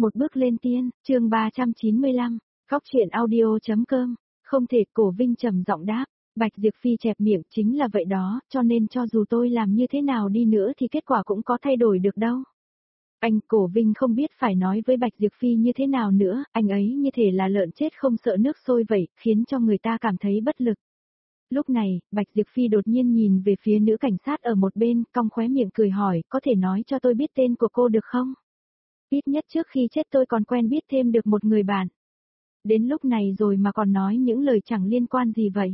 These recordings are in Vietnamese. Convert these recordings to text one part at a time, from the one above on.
Một bước lên tiên, chương 395, góc truyện audio.com, không thể. Cổ Vinh trầm giọng đáp. Bạch Diệp Phi chẹp miệng, chính là vậy đó, cho nên cho dù tôi làm như thế nào đi nữa thì kết quả cũng có thay đổi được đâu. Anh, Cổ Vinh không biết phải nói với Bạch Diệp Phi như thế nào nữa, anh ấy như thể là lợn chết không sợ nước sôi vậy, khiến cho người ta cảm thấy bất lực. Lúc này, Bạch Diệp Phi đột nhiên nhìn về phía nữ cảnh sát ở một bên, cong khóe miệng cười hỏi, có thể nói cho tôi biết tên của cô được không? Ít nhất trước khi chết tôi còn quen biết thêm được một người bạn. Đến lúc này rồi mà còn nói những lời chẳng liên quan gì vậy.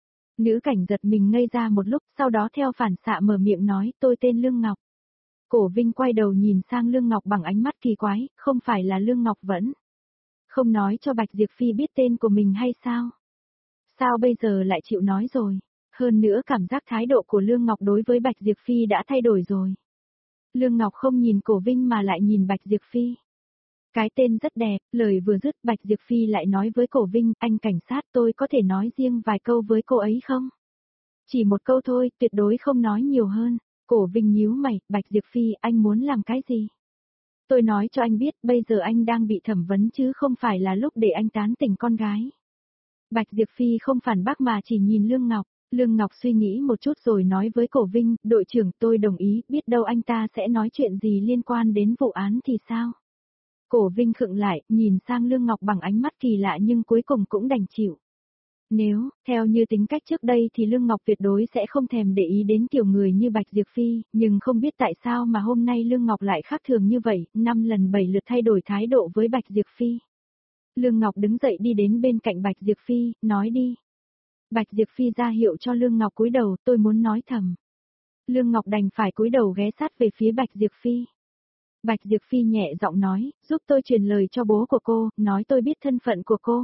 Nữ cảnh giật mình ngây ra một lúc, sau đó theo phản xạ mở miệng nói, tôi tên Lương Ngọc. Cổ Vinh quay đầu nhìn sang Lương Ngọc bằng ánh mắt kỳ quái, không phải là Lương Ngọc vẫn không nói cho Bạch Diệp Phi biết tên của mình hay sao? Sao bây giờ lại chịu nói rồi? Hơn nữa cảm giác thái độ của Lương Ngọc đối với Bạch Diệp Phi đã thay đổi rồi. Lương Ngọc không nhìn Cổ Vinh mà lại nhìn Bạch Diệp Phi. Cái tên rất đẹp, lời vừa dứt Bạch Diệp Phi lại nói với Cổ Vinh, anh cảnh sát tôi có thể nói riêng vài câu với cô ấy không? Chỉ một câu thôi, tuyệt đối không nói nhiều hơn. Cổ Vinh nhíu mày, Bạch Diệp Phi anh muốn làm cái gì? Tôi nói cho anh biết bây giờ anh đang bị thẩm vấn chứ không phải là lúc để anh tán tỉnh con gái. Bạch Diệp Phi không phản bác mà chỉ nhìn Lương Ngọc. Lương Ngọc suy nghĩ một chút rồi nói với Cổ Vinh, đội trưởng tôi đồng ý, biết đâu anh ta sẽ nói chuyện gì liên quan đến vụ án thì sao? Cổ Vinh khựng lại, nhìn sang Lương Ngọc bằng ánh mắt kỳ lạ nhưng cuối cùng cũng đành chịu. Nếu, theo như tính cách trước đây thì Lương Ngọc tuyệt đối sẽ không thèm để ý đến kiểu người như Bạch Diệp Phi, nhưng không biết tại sao mà hôm nay Lương Ngọc lại khác thường như vậy, 5 lần 7 lượt thay đổi thái độ với Bạch Diệp Phi. Lương Ngọc đứng dậy đi đến bên cạnh Bạch Diệp Phi, nói đi. Bạch Diệp Phi ra hiệu cho Lương Ngọc cúi đầu, tôi muốn nói thầm. Lương Ngọc đành phải cúi đầu ghé sát về phía Bạch Diệp Phi. Bạch Diệp Phi nhẹ giọng nói, giúp tôi truyền lời cho bố của cô, nói tôi biết thân phận của cô.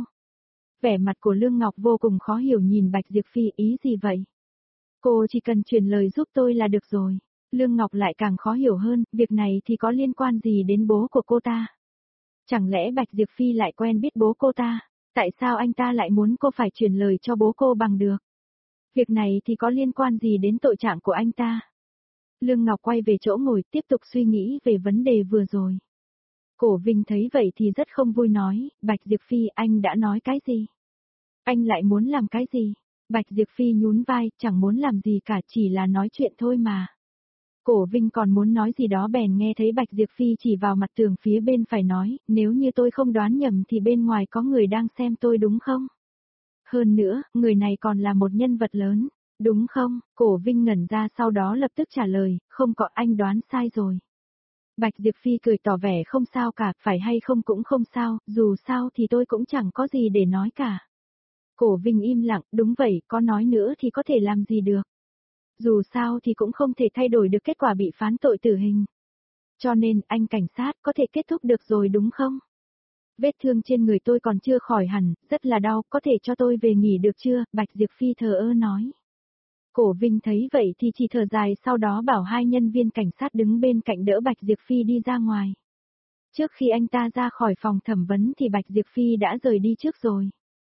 Vẻ mặt của Lương Ngọc vô cùng khó hiểu nhìn Bạch Diệp Phi, ý gì vậy? Cô chỉ cần truyền lời giúp tôi là được rồi. Lương Ngọc lại càng khó hiểu hơn, việc này thì có liên quan gì đến bố của cô ta? Chẳng lẽ Bạch Diệp Phi lại quen biết bố cô ta? Tại sao anh ta lại muốn cô phải truyền lời cho bố cô bằng được? Việc này thì có liên quan gì đến tội trạng của anh ta? Lương Ngọc quay về chỗ ngồi tiếp tục suy nghĩ về vấn đề vừa rồi. Cổ Vinh thấy vậy thì rất không vui nói, Bạch Diệp Phi anh đã nói cái gì? Anh lại muốn làm cái gì? Bạch Diệp Phi nhún vai, chẳng muốn làm gì cả chỉ là nói chuyện thôi mà. Cổ Vinh còn muốn nói gì đó bèn nghe thấy Bạch Diệp Phi chỉ vào mặt tường phía bên phải nói, nếu như tôi không đoán nhầm thì bên ngoài có người đang xem tôi đúng không? Hơn nữa, người này còn là một nhân vật lớn, đúng không? Cổ Vinh ngẩn ra sau đó lập tức trả lời, không có anh đoán sai rồi. Bạch Diệp Phi cười tỏ vẻ không sao cả, phải hay không cũng không sao, dù sao thì tôi cũng chẳng có gì để nói cả. Cổ Vinh im lặng, đúng vậy, có nói nữa thì có thể làm gì được. Dù sao thì cũng không thể thay đổi được kết quả bị phán tội tử hình. Cho nên, anh cảnh sát có thể kết thúc được rồi đúng không? Vết thương trên người tôi còn chưa khỏi hẳn, rất là đau, có thể cho tôi về nghỉ được chưa? Bạch Diệp Phi thờ ơ nói. Cổ Vinh thấy vậy thì chỉ thở dài sau đó bảo hai nhân viên cảnh sát đứng bên cạnh đỡ Bạch Diệp Phi đi ra ngoài. Trước khi anh ta ra khỏi phòng thẩm vấn thì Bạch Diệp Phi đã rời đi trước rồi.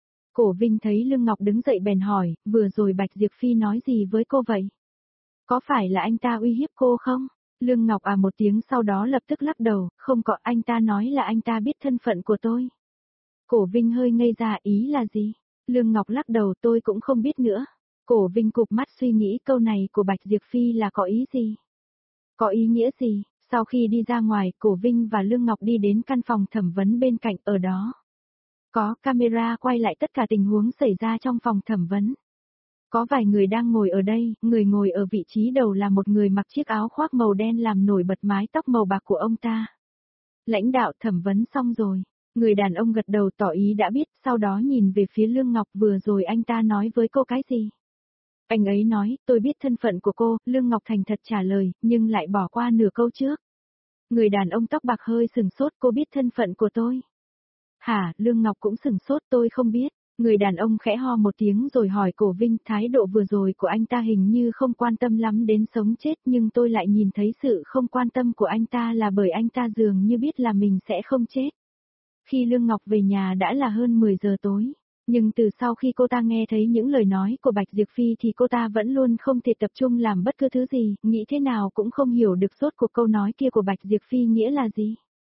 Cổ Vinh thấy Lương Ngọc đứng dậy bèn hỏi, vừa rồi Bạch Diệp Phi nói gì với cô vậy? Có phải là anh ta uy hiếp cô không? Lương Ngọc à một tiếng sau đó lập tức lắc đầu, không có, anh ta nói là anh ta biết thân phận của tôi. Cổ Vinh hơi ngây ra, ý là gì? Lương Ngọc lắc đầu, tôi cũng không biết nữa. Cổ Vinh cụp mắt suy nghĩ câu này của Bạch Diệp Phi là có ý gì? Có ý nghĩa gì? Sau khi đi ra ngoài, Cổ Vinh và Lương Ngọc đi đến căn phòng thẩm vấn bên cạnh, ở đó có camera quay lại tất cả tình huống xảy ra trong phòng thẩm vấn. Có vài người đang ngồi ở đây, người ngồi ở vị trí đầu là một người mặc chiếc áo khoác màu đen làm nổi bật mái tóc màu bạc của ông ta. Lãnh đạo thẩm vấn xong rồi. Người đàn ông gật đầu tỏ ý đã biết, sau đó nhìn về phía Lương Ngọc, vừa rồi anh ta nói với cô cái gì? Anh ấy nói, tôi biết thân phận của cô, Lương Ngọc thành thật trả lời, nhưng lại bỏ qua nửa câu trước. Người đàn ông tóc bạc hơi sừng sốt, cô biết thân phận của tôi. Hả, Lương Ngọc cũng sừng sốt, tôi không biết. Người đàn ông khẽ ho một tiếng rồi hỏi Cổ Vinh, thái độ vừa rồi của anh ta hình như không quan tâm lắm đến sống chết, nhưng tôi lại nhìn thấy sự không quan tâm của anh ta là bởi anh ta dường như biết là mình sẽ không chết. Khi Lương Ngọc về nhà đã là hơn 10 giờ tối, nhưng từ sau khi cô ta nghe thấy những lời nói của Bạch Diệp Phi thì cô ta vẫn luôn không thể tập trung làm bất cứ thứ gì, nghĩ thế nào cũng không hiểu được rốt cuộc câu nói kia của Bạch Diệp Phi nghĩa là gì.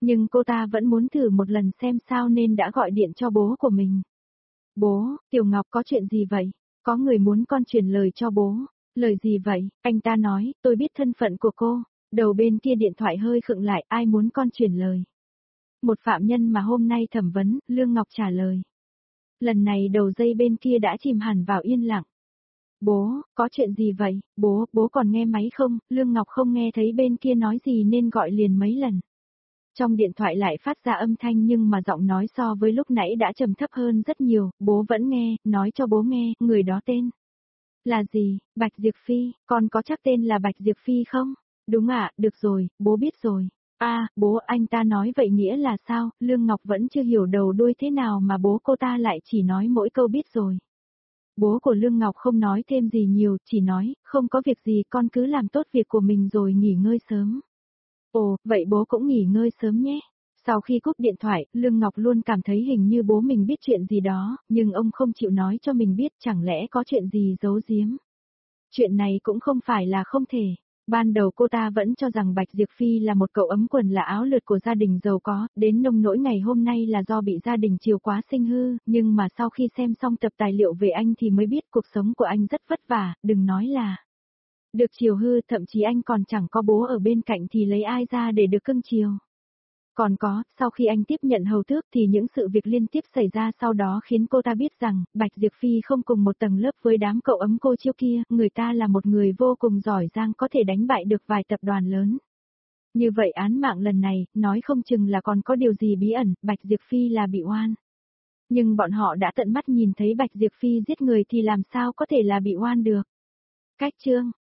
Nhưng cô ta vẫn muốn thử một lần xem sao nên đã gọi điện cho bố của mình. Bố, Tiểu Ngọc có chuyện gì vậy? Có người muốn con truyền lời cho bố. Lời gì vậy? Anh ta nói, tôi biết thân phận của cô. Đầu bên kia điện thoại hơi khựng lại, ai muốn con truyền lời? Một phạm nhân mà hôm nay thẩm vấn, Lương Ngọc trả lời. Lần này đầu dây bên kia đã chìm hẳn vào yên lặng. Bố, có chuyện gì vậy? Bố còn nghe máy không? Lương Ngọc không nghe thấy bên kia nói gì nên gọi liền mấy lần. Trong điện thoại lại phát ra âm thanh nhưng mà giọng nói so với lúc nãy đã trầm thấp hơn rất nhiều, bố vẫn nghe, nói cho bố nghe, người đó tên. Là gì? Bạch Diệp Phi, con có chắc tên là Bạch Diệp Phi không? Đúng ạ, được rồi, bố biết rồi. Bố anh ta nói vậy nghĩa là sao? Lương Ngọc vẫn chưa hiểu đầu đuôi thế nào mà bố cô ta lại chỉ nói mỗi câu biết rồi. Bố của Lương Ngọc không nói thêm gì nhiều, chỉ nói, không có việc gì con cứ làm tốt việc của mình rồi nghỉ ngơi sớm. Ồ, vậy bố cũng nghỉ ngơi sớm nhé. Sau khi cúp điện thoại, Lương Ngọc luôn cảm thấy hình như bố mình biết chuyện gì đó, nhưng ông không chịu nói cho mình biết, chẳng lẽ có chuyện gì giấu giếm. Chuyện này cũng không phải là không thể. Ban đầu cô ta vẫn cho rằng Bạch Diệp Phi là một cậu ấm quần là áo lượt của gia đình giàu có, đến nông nỗi ngày hôm nay là do bị gia đình chiều quá sinh hư, nhưng mà sau khi xem xong tập tài liệu về anh thì mới biết cuộc sống của anh rất vất vả, đừng nói là được chiều hư, thậm chí anh còn chẳng có bố ở bên cạnh thì lấy ai ra để được cưng chiều. Còn có, sau khi anh tiếp nhận hầu tước thì những sự việc liên tiếp xảy ra sau đó khiến cô ta biết rằng, Bạch Diệp Phi không cùng một tầng lớp với đám cậu ấm cô chiêu kia, người ta là một người vô cùng giỏi giang có thể đánh bại được vài tập đoàn lớn. Như vậy án mạng lần này, nói không chừng là còn có điều gì bí ẩn, Bạch Diệp Phi là bị oan. Nhưng bọn họ đã tận mắt nhìn thấy Bạch Diệp Phi giết người thì làm sao có thể là bị oan được. Cách chương